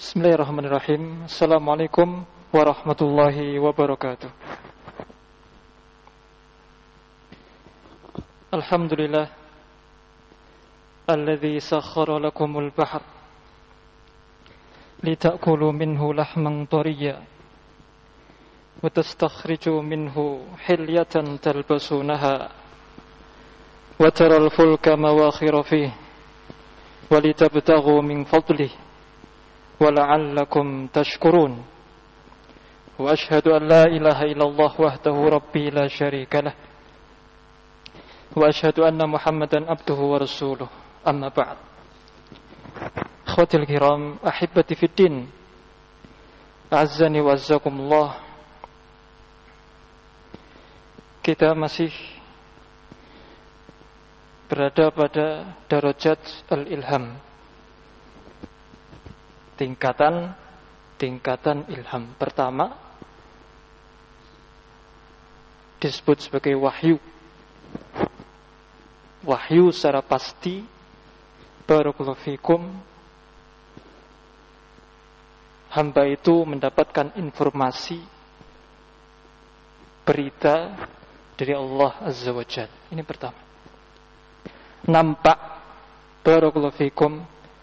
Bismillahirrahmanirrahim. Assalamualaikum warahmatullahi wabarakatuh. Alhamdulillah alladzi sakhkhara lakumul bahr litakulu minhu lahman tariyya wa tastakhriju minhu hilyatan talbasunaha wa taral fulka mawakhira fihi wa litabtaghu min fadlihi وَلَعَلَّكُمْ تَشْكُرُونَ وَأَشْهَدُ أَنْ لَا إِلَهَ إِلَّا اللَّهُ وَحْدَهُ رَبِّي لَا شَرِيكَ لَهُ وَأَشْهَدُ أَنَّ مُحَمَّدًا عَبْدُهُ وَرَسُولُهُ أَمَّا بَعْدُ أخوتي الكرام أحبتي في الدين أعزني وأعزكم الله. Kita masih berada pada darajat al-ilham, tingkatan ilham. Pertama disebut sebagai wahyu. Wahyu secara pasti, barakallahu fikum, hamba itu mendapatkan informasi, berita dari Allah Azza wa Jalla. Ini pertama. Nampak, barakallahu fikum,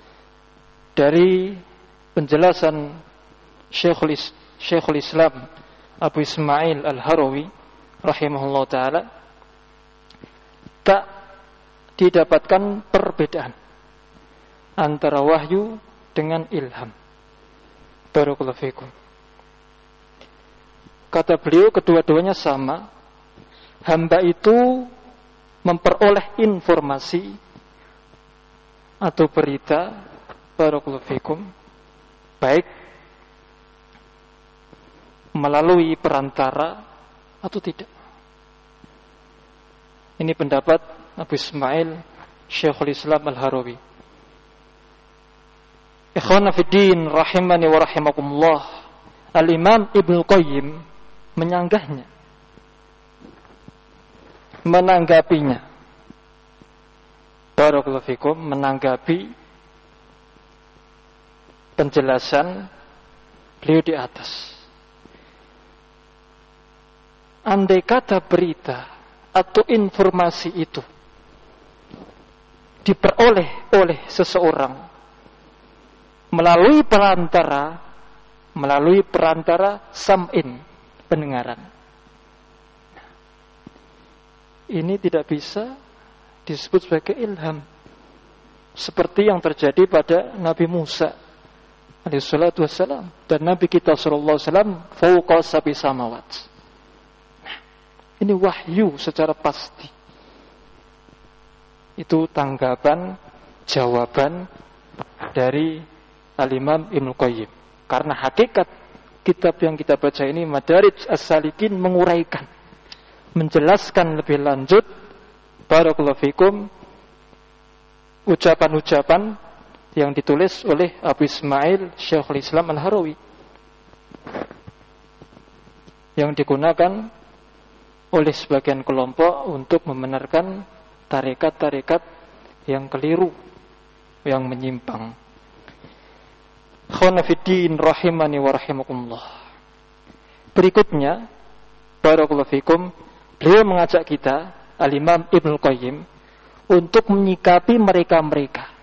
dari penjelasan Syekhul Islam Abu Ismail Al-Harawi rahimahullah ta'ala, tak didapatkan perbedaan antara wahyu dengan ilham. Barakallahu fikum. Kata beliau, kedua-duanya sama. Hamba itu memperoleh informasi atau berita, barakallahu fikum, baik melalui perantara atau tidak. Ini pendapat Abu Ismail Syekhul Islam Al-Harawi. Ikhwana fiddin rahimani wa rahimakumullah, Al-Imam Ibnu Qayyim menyanggahnya, menanggapinya, barakallahu fikum, menanggapi penjelasan beliau di atas. Andai kata berita atau informasi itu diperoleh oleh seseorang melalui perantara sam'in, pendengaran, ini tidak bisa disebut sebagai ilham, seperti yang terjadi pada Nabi Musa alaihi salatu wassalam dan Nabi kita sallallahu alaihi wasallam fauqa sab'i samawat. Nah, ini wahyu secara pasti. Itu tanggapan, jawaban dari Al-Imam Ibnu Qayyim. Karena hakikat kitab yang kita baca ini, Madarij As-Salikin, menguraikan, menjelaskan lebih lanjut, barakallahu fikum, ucapan-ucapan yang ditulis oleh Abu Ismail Syekhul Islam Al-Harawi, yang digunakan oleh sebagian kelompok untuk membenarkan tarekat-tarekat yang keliru, yang menyimpang. Khanafiddin rahimani wa rahimakumullah. Berikutnya, barakallahu fikum, beliau mengajak kita, Al-Imam Ibnu Qayyim, untuk menyikapi mereka-mereka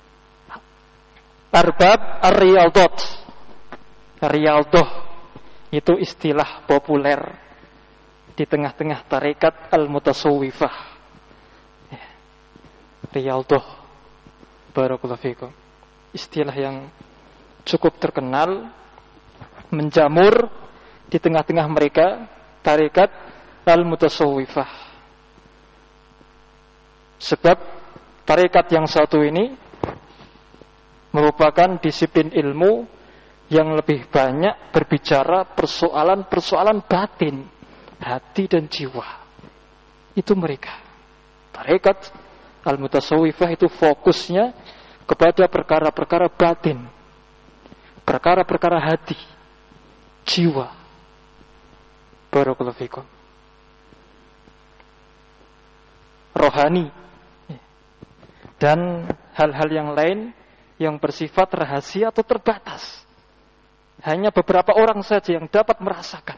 arbab ar-riyadat. Riyadah itu istilah populer di tengah-tengah tarekat al-mutasawwifah. Riyadah, barakallahu fikum, istilah yang cukup terkenal, menjamur di tengah-tengah mereka tarekat al-mutasawwifah. Sebab tarekat yang satu ini merupakan disiplin ilmu yang lebih banyak berbicara persoalan-persoalan batin, hati dan jiwa. Itu mereka. Tarekat al-mutasawwifah itu fokusnya kepada perkara-perkara batin, perkara-perkara hati, jiwa. Barakallahu fikum. Rohani dan hal-hal yang lain yang bersifat rahasia atau terbatas. Hanya beberapa orang saja yang dapat merasakan.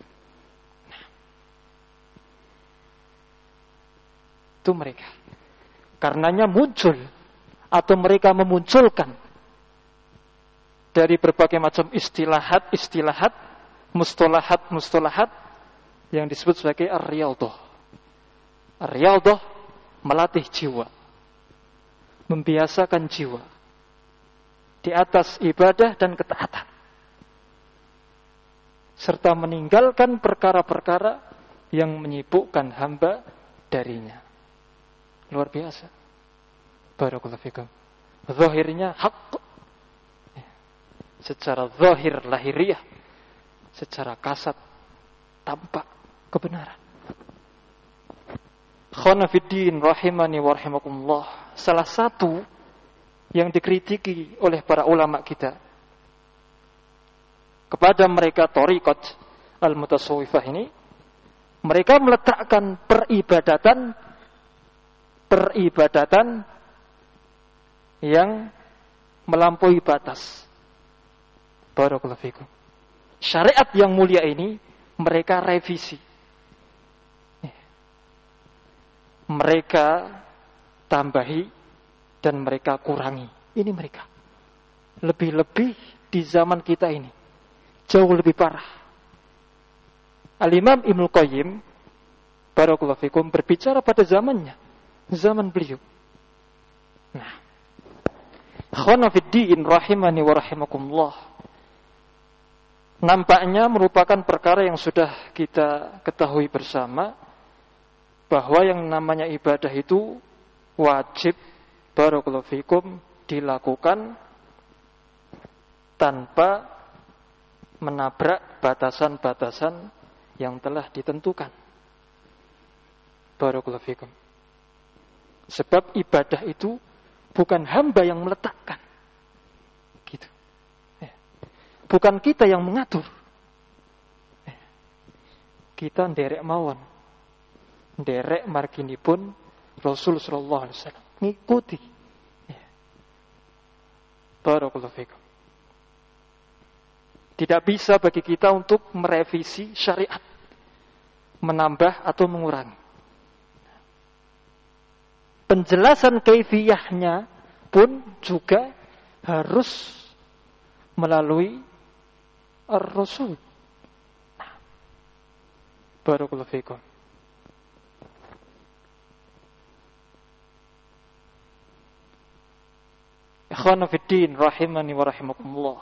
Itu mereka. Karenanya muncul atau mereka memunculkan dari berbagai macam istilahat, mustalahat yang disebut sebagai ar-riyadhah. Ar-riyadhah melatih jiwa, membiasakan jiwa di atas ibadah dan ketaatan, serta meninggalkan perkara-perkara yang menyibukkan hamba darinya. Luar biasa. Barakallahu fikum. Zahirnya hak, secara zahir lahiriah, secara kasat tampak kebenaran. Khana fiddin rahimani wa rahimakumullah. Salah satu yang dikritiki oleh para ulama kita kepada mereka thariqat al-mutasawwifah ini, mereka meletakkan peribadatan yang melampaui batas. Barakallahu fikum. Syariat yang mulia ini mereka revisi. Mereka tambahi dan mereka kurangi. Ini mereka. Lebih-lebih di zaman kita ini. Jauh lebih parah. Al-Imam Ibnul Qayyim barakallahu fikum berbicara pada zamannya. Zaman beliau. Nah. Khana fiddin rahimani wa rahimakumullah. Nampaknya merupakan perkara yang sudah kita ketahui bersama, bahwa yang namanya ibadah itu wajib barakallahu fikum dilakukan tanpa menabrak batasan-batasan yang telah ditentukan. Barakallahu fikum. Sebab ibadah itu bukan hamba yang meletakkan. Gitu. Bukan kita yang mengatur. Kita nderek mawon. Nderek marginipun Rasul sallallahu alaihi wasallam. Ngikuti. Barakallahu fikum. Tidak bisa bagi kita untuk merevisi syariat, menambah atau mengurangi. Penjelasan kaifiyahnya pun juga harus melalui Ar-Rasul. Barakallahu fikum. Ikhwana fiddin rahimani wa rahimakumullah.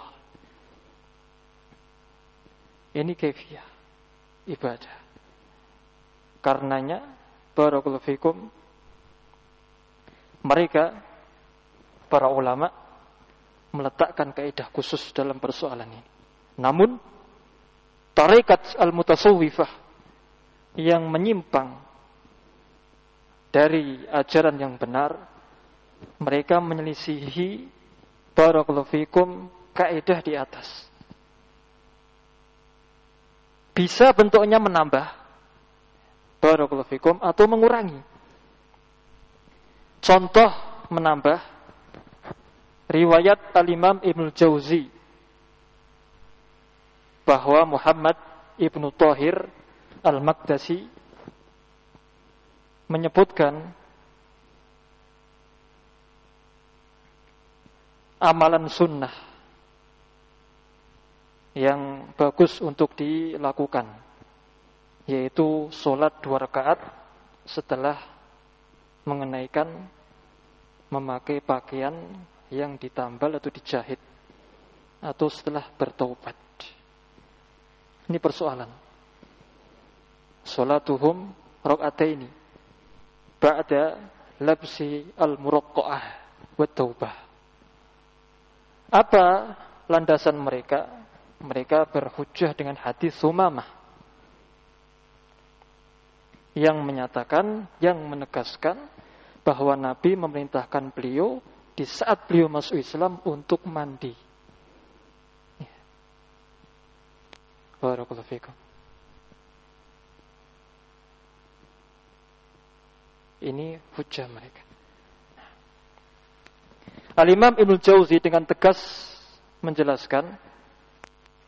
Ini kaifiyah ibadah. Karenanya barakallahu fikum, mereka para ulama meletakkan kaidah khusus dalam persoalan ini. Namun tarekat al-mutasawwifah yang menyimpang dari ajaran yang benar, mereka menyelisihi barakallahu fikum kaidah di atas. Bisa bentuknya menambah barakallahu fikum atau mengurangi. Contoh menambah riwayat Al-Imam Ibnul Jauzi bahwa Muhammad Ibnu Thahir Al-Maqdasi menyebutkan amalan sunnah yang bagus untuk dilakukan, yaitu sholat 2 rakaat setelah mengenaikan memakai pakaian yang ditambal atau dijahit, atau setelah bertaubat. Ini persoalan. Sholatuhum raka'ataini ba'da labsi al-muraqqa'ah wa taubah. Apa landasan mereka? Mereka berhujjah dengan hadis Sumamah yang menyatakan, yang menegaskan bahwa Nabi memerintahkan beliau di saat beliau masuk Islam untuk mandi. Barakallahu fikum. Ini hujjah mereka. Al-Imam Ibnul Jauzi dengan tegas menjelaskan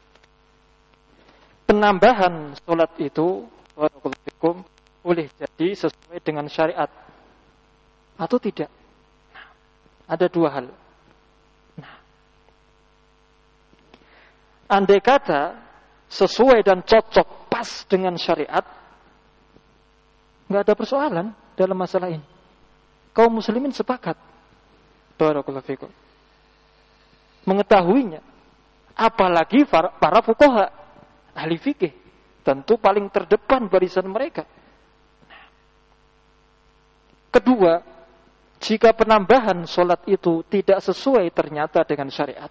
penambahan sholat itu boleh jadi sesuai dengan syariat atau tidak. Nah, ada dua hal. Nah, andai kata sesuai dan cocok pas dengan syariat, nggak ada persoalan dalam masalah ini. Kaum muslimin sepakat, barakallahu fikum, mengetahuinya. Apalagi para fuqaha, ahli fikih, tentu paling terdepan barisan mereka. Kedua, jika penambahan sholat itu tidak sesuai ternyata dengan syariat,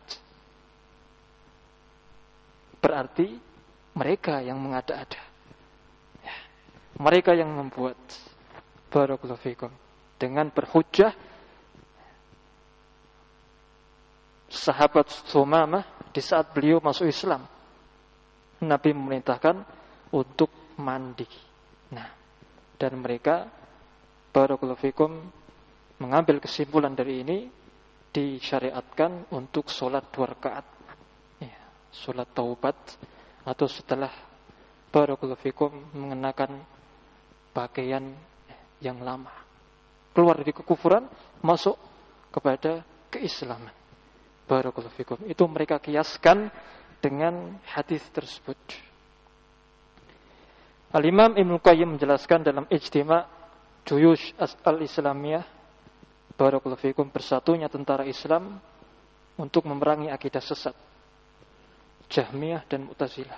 berarti mereka yang mengada-ada, ya, mereka yang membuat, barakallahu fikum, dengan berhujjah sahabat Sumamah di saat beliau masuk Islam, Nabi memerintahkan untuk mandi. Nah, dan mereka, barakallahu fikum, mengambil kesimpulan dari ini, disyariatkan untuk sholat 2 rakaat, ya, sholat taubat, atau setelah, barakallahu fikum, mengenakan pakaian yang lama, keluar dari kekufuran, masuk kepada keislaman. Barakallahu fikum. Itu mereka kiaskan dengan hadis tersebut. Al-Imam Ibnu Qayyim menjelaskan dalam Ijtima' Juyush al-Islamiyah, barakallahu fikum, bersatunya tentara Islam untuk memerangi akidah sesat Jahmiyah dan Mu'tazilah.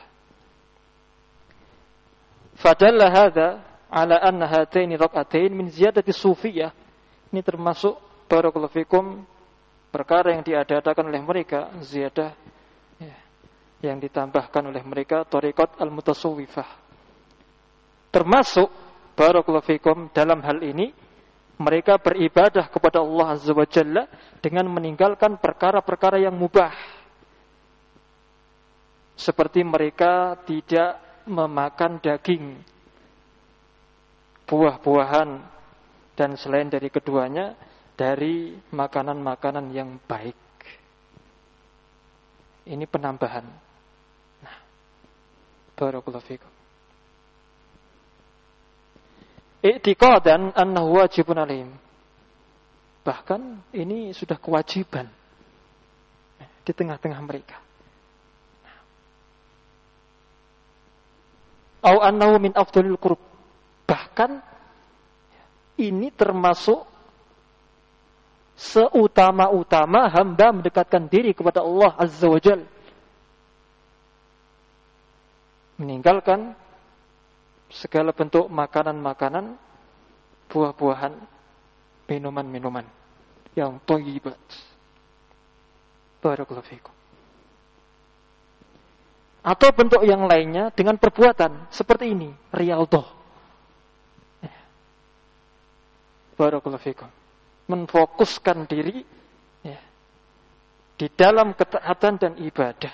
Fadalla hadza ala anna hataini rak'atain min ziyadati sufiyah. Ini termasuk, barakallahu fikum, perkara yang diadakan oleh mereka, ziyadah, ya, yang ditambahkan oleh mereka, thariqat al-mutasawwifah. Termasuk, barakallahu fikum, dalam hal ini mereka beribadah kepada Allah Azza wa Jalla dengan meninggalkan perkara-perkara yang mubah. Seperti mereka tidak memakan daging, buah-buahan, dan selain dari keduanya, dari makanan-makanan yang baik. Ini penambahan. Nah, barakallahu fikum. I'tiqadan annahu wajibun alaihim. Bahkan ini sudah kewajiban di tengah-tengah mereka. Au annahu min afdhalil qurb. Bahkan ini termasuk seutama-utama hamba mendekatkan diri kepada Allah Azza wa Jalla. Meninggalkan segala bentuk makanan-makanan, buah-buahan, minuman-minuman yang thayyibat. Barakallahu fikum. Atau bentuk yang lainnya dengan perbuatan seperti ini, riyadhah. Barakallahu fikum. Menfokuskan diri, ya, di dalam ketaatan dan ibadah.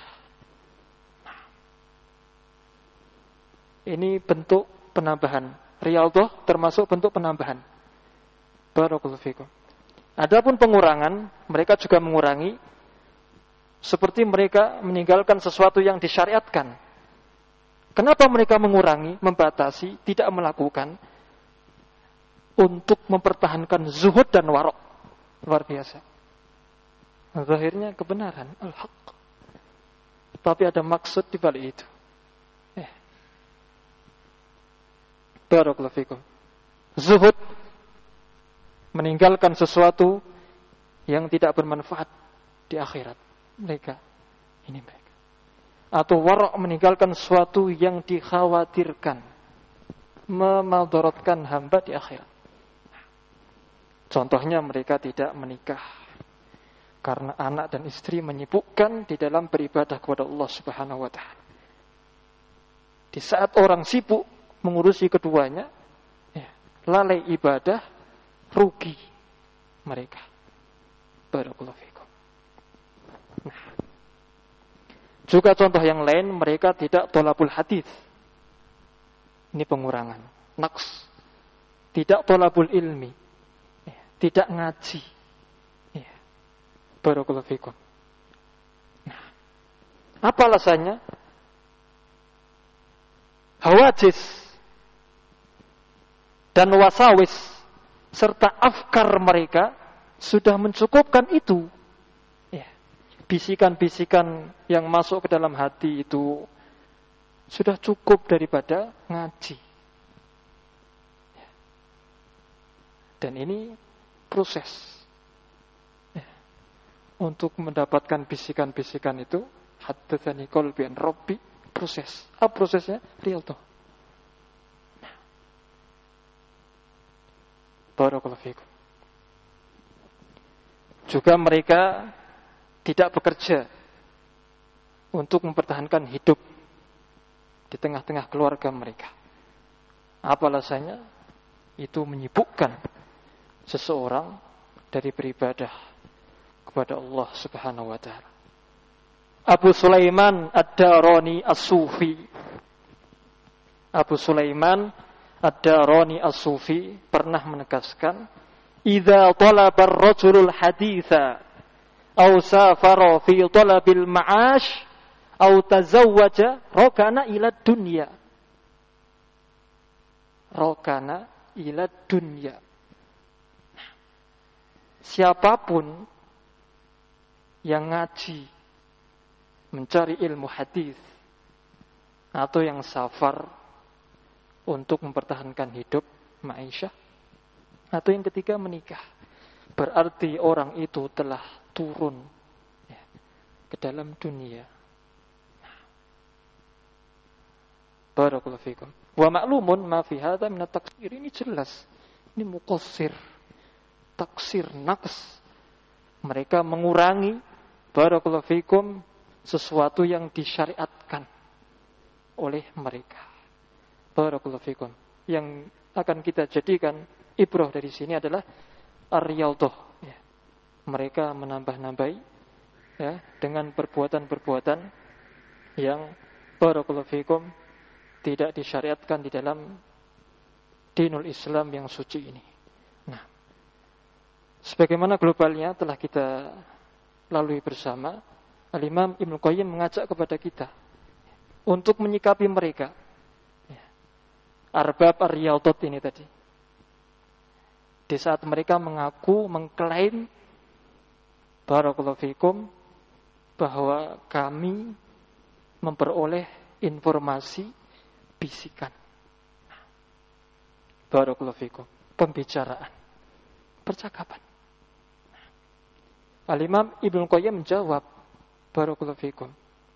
Ini bentuk penambahan. Riyadhah termasuk bentuk penambahan. Barakallahu fikum. Adapun pengurangan, mereka juga mengurangi, seperti mereka meninggalkan sesuatu yang disyariatkan. Kenapa mereka mengurangi, membatasi, tidak melakukan? Untuk mempertahankan zuhud dan warok. Luar biasa. Zahirnya kebenaran, al-haq. Tapi ada maksud di balik itu. Barakallahu fikum. Zuhud, meninggalkan sesuatu yang tidak bermanfaat di akhirat. Mereka. Atau warok, meninggalkan sesuatu yang dikhawatirkan memadaratkan hamba di akhirat. Contohnya mereka tidak menikah karena anak dan istri menyibukkan di dalam beribadah kepada Allah Subhanahu wa taala. Di saat orang sibuk mengurusi keduanya, ya, lalai ibadah, rugi mereka. Barakallahu fikum. Nah, juga contoh yang lain, mereka tidak thalabul hadis. Ini pengurangan, naqs. Tidak thalabul ilmi, ya, tidak ngaji. Ya. Barakallahu fikum. Nah, apa alasannya? hawajis dan wasawis serta afkar mereka sudah mencukupkan itu. Ya. Bisikan-bisikan yang masuk ke dalam hati itu sudah cukup daripada ngaji. Ya. Dan ini proses. Ya. Untuk mendapatkan bisikan-bisikan itu, haddatsani qalbi an rabbi, proses. Apa prosesnya? Riyadhah. Barakallahu fikum. Juga mereka tidak bekerja untuk mempertahankan hidup di tengah-tengah keluarga mereka. Apa alasannya? Itu menyibukkan seseorang dari beribadah kepada Allah Subhanahu wa taala. Abu Sulaiman Ad-Darani As-Sufi. Abu Sulaiman Ad-Darani As-Sufi pernah menegaskan, "Idza talaba ar-rajulul haditha aw safara fi talabil ma'ash aw tazawwaja rakana ila dunya." Rakana ila dunya. Siapapun yang ngaji, mencari ilmu hadis, atau yang safar untuk mempertahankan hidup ma'isyah, atau yang ketiga menikah, berarti orang itu telah turun ke dalam dunia. Barakallahu fikum. Wa ma'lumun ma fi hadza min at-taqsir, ini jelas. Ini muqassir, taksir, naqs. Mereka mengurangi, barakallahu fikum, sesuatu yang disyariatkan oleh mereka. Barakallahu fikum. Yang akan kita jadikan ibrah dari sini adalah ar-riyadhah. Ya. Mereka menambah-nambahi ya, dengan perbuatan-perbuatan yang barakallahu fikum tidak disyariatkan di dalam dinul Islam yang suci ini. Nah, sebagaimana globalnya telah kita lalui bersama, Al-Imam Ibnu Qayyim mengajak kepada kita untuk menyikapi mereka. Arbab ar-riyadhat ini tadi. Di saat mereka mengaku, mengklaim, barakallahu fikum, bahwa kami memperoleh informasi bisikan. Barakallahu fikum. Pembicaraan. Percakapan. Al-Imam Ibnu Qayyim menjawab, barakallahu fikum,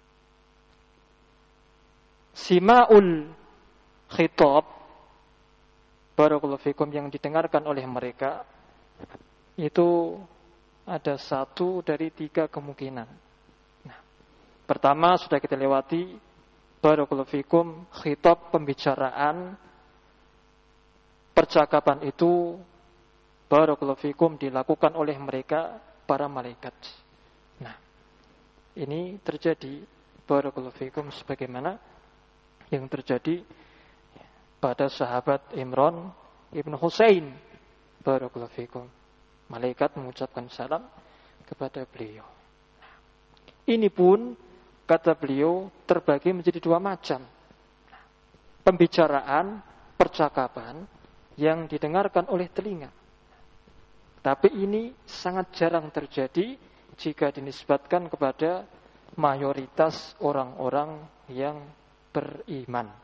sima'ul khitab, barakallahu fikum, yang didengarkan oleh mereka itu ada 1 dari 3 kemungkinan. Nah, pertama sudah kita lewati, barakallahu fikum, khitab, pembicaraan, percakapan itu, barakallahu fikum, dilakukan oleh mereka para malaikat. Nah, ini terjadi, barakallahu fikum, sebagaimana yang terjadi pada sahabat Imran Ibn Husain, barakallahu fikum. Malaikat mengucapkan salam kepada beliau. Ini pun, kata beliau, terbagi menjadi 2 macam. Pembicaraan, percakapan yang didengarkan oleh telinga. Tapi ini sangat jarang terjadi jika dinisbatkan kepada mayoritas orang-orang yang beriman.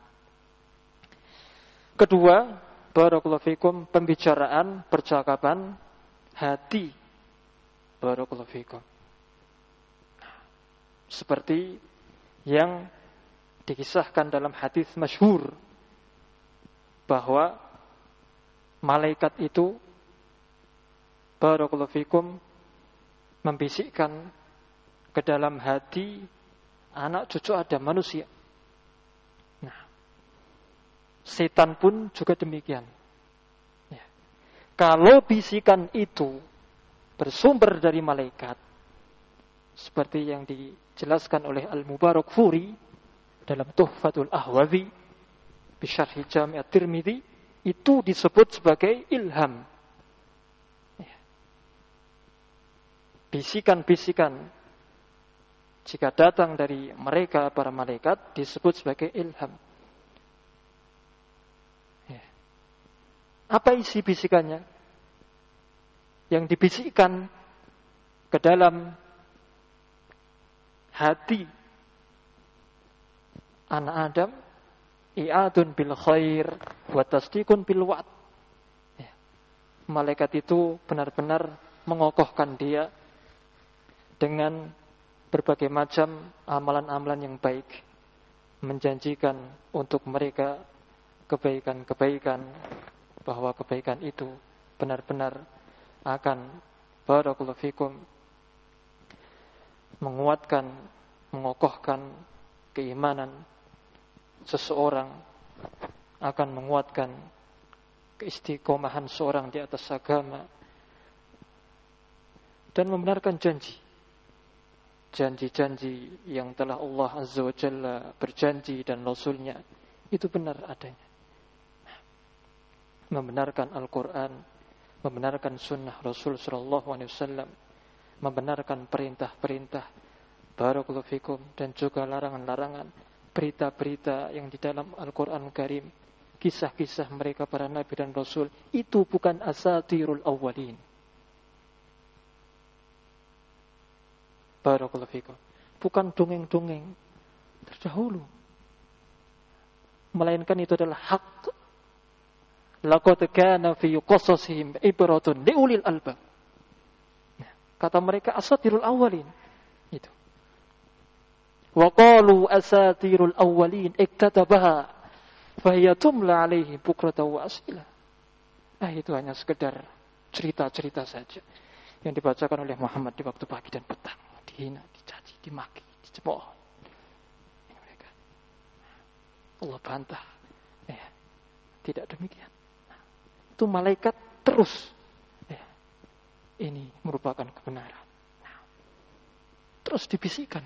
Kedua, barakallahu fikum, pembicaraan, percakapan hati, barakallahu fikum. Seperti yang dikisahkan dalam hadis masyhur bahwa malaikat itu, barakallahu fikum, membisikkan ke dalam hati anak cucu Adam, manusia. Setan pun juga demikian. Ya. Kalau bisikan itu bersumber dari malaikat, seperti yang dijelaskan oleh Al-Mubarakfuri dalam Tuhfatul Ahwazi bi Syarh Jami' At-Tirmidzi, itu disebut sebagai ilham. Ya. Bisikan-bisikan jika datang dari mereka para malaikat disebut sebagai ilham. Apa isi bisikannya? Yang dibisikkan ke dalam hati anak Adam, i'adun bil khair wa tasdiqun bil wa'd. Ya. Malaikat itu benar-benar mengokohkan dia dengan berbagai macam amalan-amalan yang baik, menjanjikan untuk mereka kebaikan-kebaikan, bahwa kebaikan itu benar-benar akan barakallahu fikum menguatkan, mengokohkan keimanan seseorang, akan menguatkan keistiqomahan seorang di atas agama, dan membenarkan janji-janji yang telah Allah Azza wa Jalla berjanji dan Rasulnya itu benar adanya. Membenarkan Al-Quran, membenarkan sunnah Rasul Sallallahu Alaihi Wasallam, membenarkan perintah-perintah barakallahu fikum dan juga larangan-larangan, berita-berita yang di dalam Al-Quran Karim, kisah-kisah mereka para nabi dan rasul, itu bukan asatirul awwalin. Barakallahu fikum. Bukan dongeng-dongeng terdahulu, melainkan itu adalah hak. Laqad kana fi qasasihim ibratun liulil albab. Kata mereka asatirul awwalin. Itu. Wa qalu asatirul awwalin iktatabaha fahiya tumla alaihi bukratan wa asila. Itu hanya sekedar cerita-cerita saja yang dibacakan oleh Muhammad di waktu pagi dan petang, dihina, dicaci, dimaki, dicemooh. Ini mereka. Allah bantah. Tidak demikian. Itu malaikat terus. Ini merupakan kebenaran. Terus dibisikkan.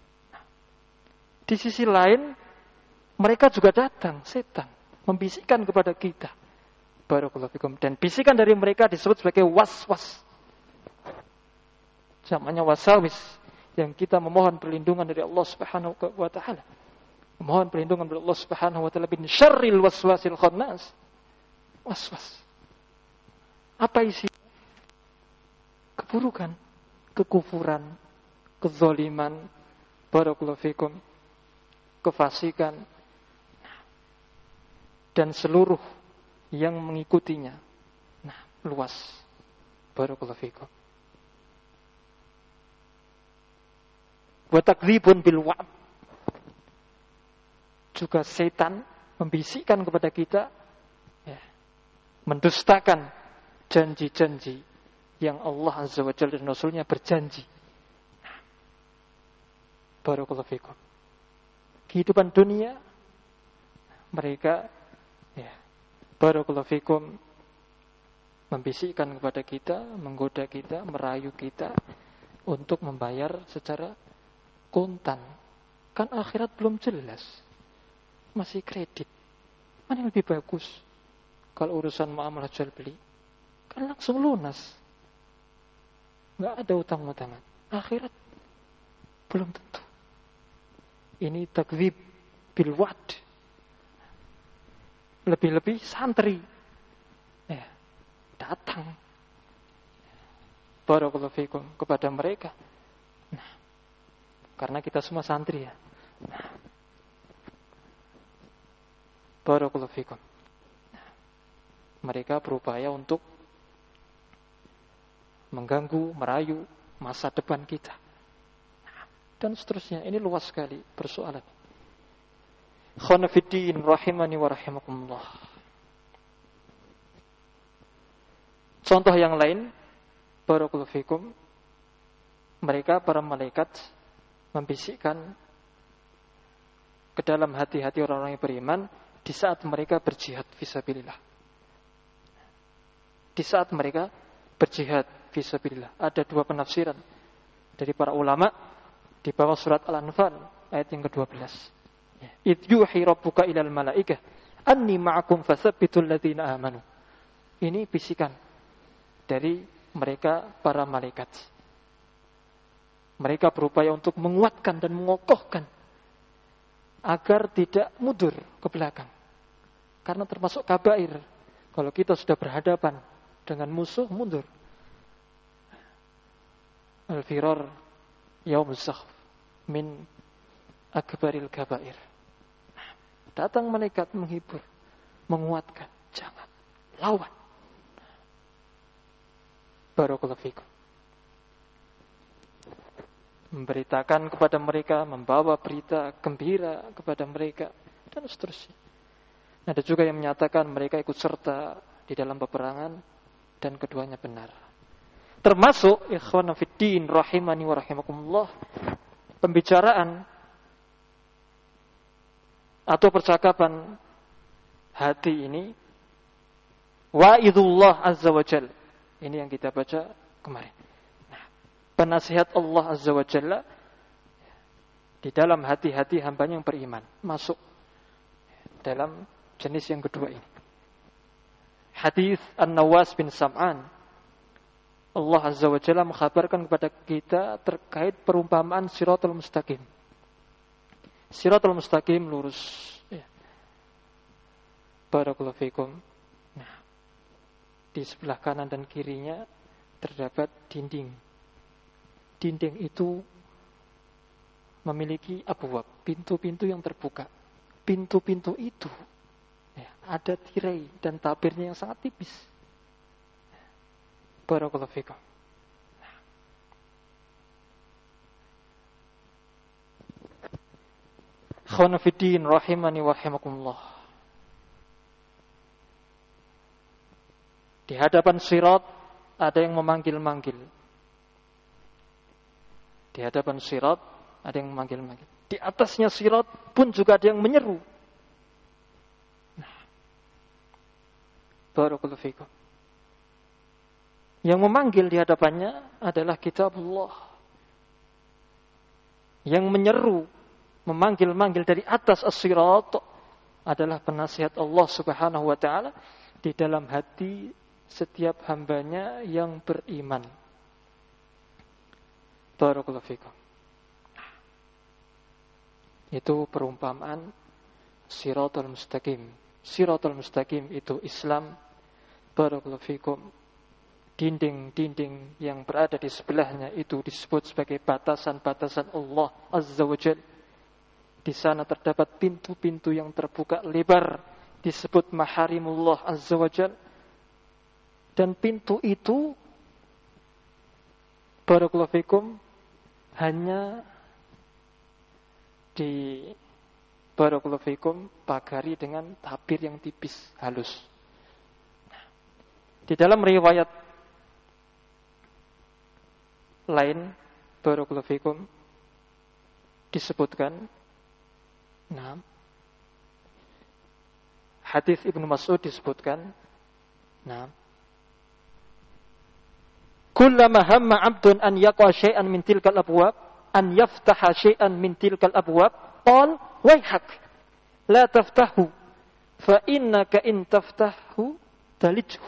Di sisi lain, mereka juga datang, setan, membisikkan kepada kita. Barakallahu fikum. Dan bisikan dari mereka disebut sebagai was-was. Namanya wasawis, yang kita memohon perlindungan dari Allah Subhanahu wa taala. Memohon perlindungan dari Allah Subhanahu wa taala bin syarril waswasil khannas. Was-was. Apa isi? Keburukan, kekufuran, kezaliman, barakallahu fikum, kefasikan, dan seluruh yang mengikutinya. Luas. Barakallahu fikum. Wa takdzibun bil wa'd. Juga setan membisikkan kepada kita, mendustakan janji-janji yang Allah Azza wa Jalla dan Rasulnya berjanji. Barakallahu fikum. Kehidupan dunia mereka barakallahu fikum membisikkan kepada kita, menggoda kita, merayu kita untuk membayar secara kontan. Kan akhirat belum jelas, masih kredit. Mana yang lebih bagus? Kalau urusan muamalah jual beli, kan langsung lunas, nggak ada utang-utangan. Akhirat belum tentu. Ini takdzib bil wa'd. Lebih-lebih santri datang barakallahu fikum kepada mereka. Karena kita semua santri ya. Barakallahu fikum. Mereka berupaya untuk mengganggu, merayu masa depan kita. Dan seterusnya. Ini luas sekali persoalan. Khanafiddin rahimani wa rahimakumullah. Contoh yang lain, barakallahu fikum, mereka para malaikat membisikkan ke dalam hati-hati orang-orang yang beriman di saat mereka berjihad fisabilillah. Di saat mereka berjihad fisabilillah. Ada dua penafsiran dari para ulama di bawah surat Al-Anfal ayat yang ke-12. Idh yuhi rabbuka ilal malaikah anni ma'akum fasabbitul ladzina amanu. Ini bisikan dari mereka para malaikat. Mereka berupaya untuk menguatkan dan mengokohkan agar tidak mundur ke belakang. Karena termasuk kabair Kalau kita sudah berhadapan dengan musuh, mundur. Al-firar yaumuz zakhf min akbaril kabair. Datang malaikat menghibur, menguatkan, jangan, lawan. Barakallahu fikum. Memberitakan kepada mereka, membawa berita gembira kepada mereka, dan seterusnya. Ada juga yang menyatakan mereka ikut serta di dalam peperangan dan keduanya benar. Termasuk ikhwan fiddin rahimani wa rahimakumullah, pembicaraan atau percakapan hati ini wa'idullah azza wa jalla. Ini yang kita baca kemarin. Nah, penasihat Allah azza wa jalla di dalam hati-hati hambanya yang beriman, masuk dalam jenis yang kedua ini. Hadis An-Nawas bin Sam'an, Allah azza wa jalla mengkhabarkan kepada kita terkait perumpamaan Siratul Mustaqim. Siratul Mustaqim lurus, ya. Barakallahu fikum. Nah, di sebelah kanan dan kirinya terdapat dinding. Dinding itu memiliki abwab, pintu-pintu yang terbuka. Pintu-pintu itu, ya, ada tirai dan tabirnya yang sangat tipis. Barakallahu fikum. Ikhwan fiddin rahimani wa rahimakumullah. Di hadapan sirat ada yang memanggil-manggil. Di hadapan sirat ada yang memanggil-manggil. Di atasnya sirat pun juga ada yang menyeru. Nah, barakallahu fikum. Yang memanggil di hadapannya adalah kitabullah. Yang menyeru, memanggil-manggil dari atas as-sirat adalah penasihat Allah Subhanahu wa taala di dalam hati setiap hambanya yang beriman. Barakallahu fikum. Itu perumpamaan Siratul Mustaqim. Siratul Mustaqim itu Islam. Barakallahu fikum. Dinding-dinding yang berada di sebelahnya itu disebut sebagai batasan-batasan Allah Azza wa Jalla. Di sana terdapat pintu-pintu yang terbuka lebar, disebut maharimullah Azza wa Jalla. Dan pintu itu, barakallahu fikum, hanya di barakallahu fikum pagari dengan tabir yang tipis, halus. Di dalam riwayat lain, barakallahu fikum, disebutkan, nah, hadis Ibnu Mas'ud disebutkan, nah, kullama hamma 'abdun an yaqa syai'an min tilkal abwab, an yaftaha syai'an min tilkal abwab, qal waihak la taftahu fa innaka in taftahu talijhu.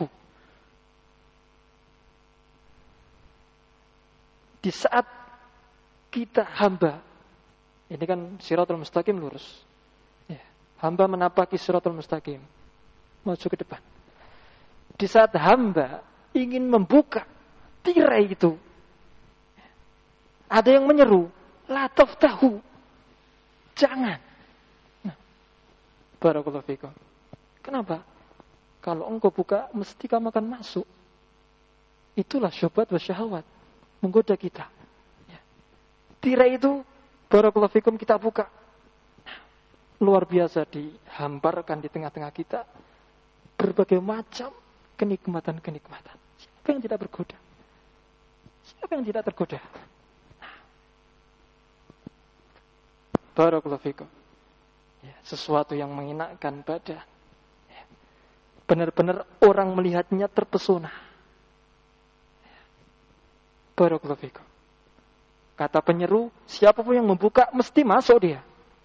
Di saat kita hamba, ini kan Siratul Mustaqim lurus, ya, hamba menapaki Siratul Mustaqim maju ke depan. Di saat hamba ingin membuka tirai itu, ada yang menyeru, la taftahu, jangan. Nah, barakallahu fikum. Kenapa? Kalau engkau buka, mesti kamu akan masuk. Itulah syubhat wa syahwat, menggoda kita. Ya. Tirai itu, barakallahu fikum, kita buka. Nah, luar biasa dihamparkan di tengah-tengah kita berbagai macam kenikmatan-kenikmatan. Siapa yang tidak bergoda? Siapa yang tidak tergoda? Barakallahu fikum. Ya, sesuatu yang mengenakkan badan. Ya, benar-benar orang melihatnya terpesona. Ya, barakallahu fikum. Kata penyeru, siapapun yang membuka mesti masuk dia.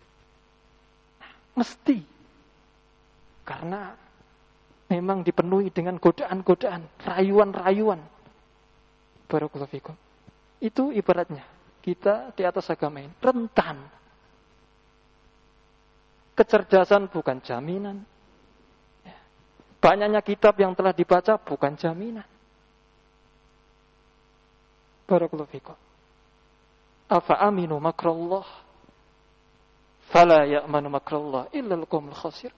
Mesti. Karena memang dipenuhi dengan godaan-godaan, rayuan-rayuan. Barakallahu fikum. Itu ibaratnya kita di atas agama ini rentan. Kecerdasan bukan jaminan. banyaknya kitab yang telah dibaca bukan jaminan. Barakallahu fikum. Afa aminu makrallah fala ya'manu makrallah illa al-qaumul khasir.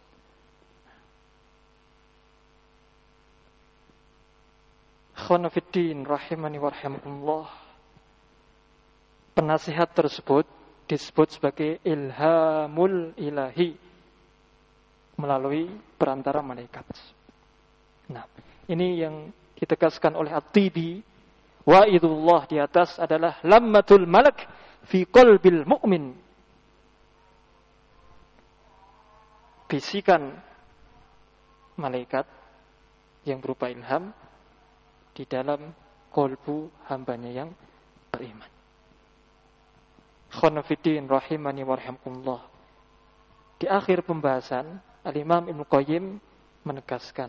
Ikhwana fiddin rahimani wa rahimakumullah. Penasihat tersebut disebut sebagai ilhamul ilahi melalui perantara malaikat. Nah, ini yang ditegaskan oleh At-Tibi. Wa'idullah di atas adalah lammatul malak fi qalbil mu'min. Bisikan malaikat yang berupa ilham di dalam kolbu hambanya yang beriman. Khonafidin rahimani warhamkumullah. Di akhir pembahasan, Al-Imam Ibnu Qayyim menegaskan,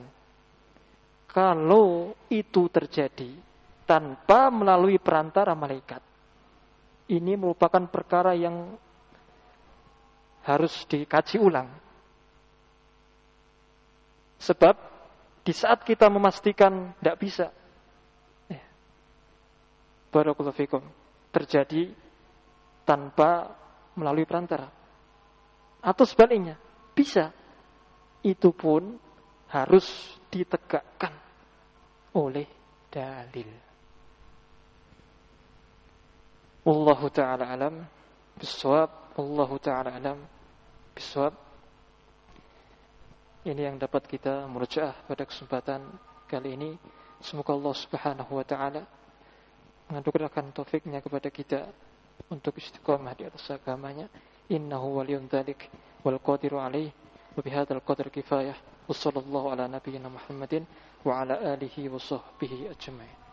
kalau itu terjadi tanpa melalui perantara malaikat, ini merupakan perkara yang harus dikaji ulang. Sebab di saat kita memastikan tidak bisa, barakallahu fikum, terjadi tanpa melalui perantara, atau sebaliknya bisa, itu pun harus ditegakkan oleh dalil. Wallahu ta'ala alam bisawab. Wallahu ta'ala alam bisawab. Ini yang dapat kita murajaah pada kesempatan kali ini. Semoga Allah Subhanahu wa ta'ala menganugerahkan taufiknya kepada kita untuk istiqamah di atas agamanya. Innahu waliyun dzalik wal qadiru alaih. Wa bihadzal qadri kifayah. Wassallallahu ala nabiyyina Muhammadin wa ala alihi wa sahbihi ajma'in.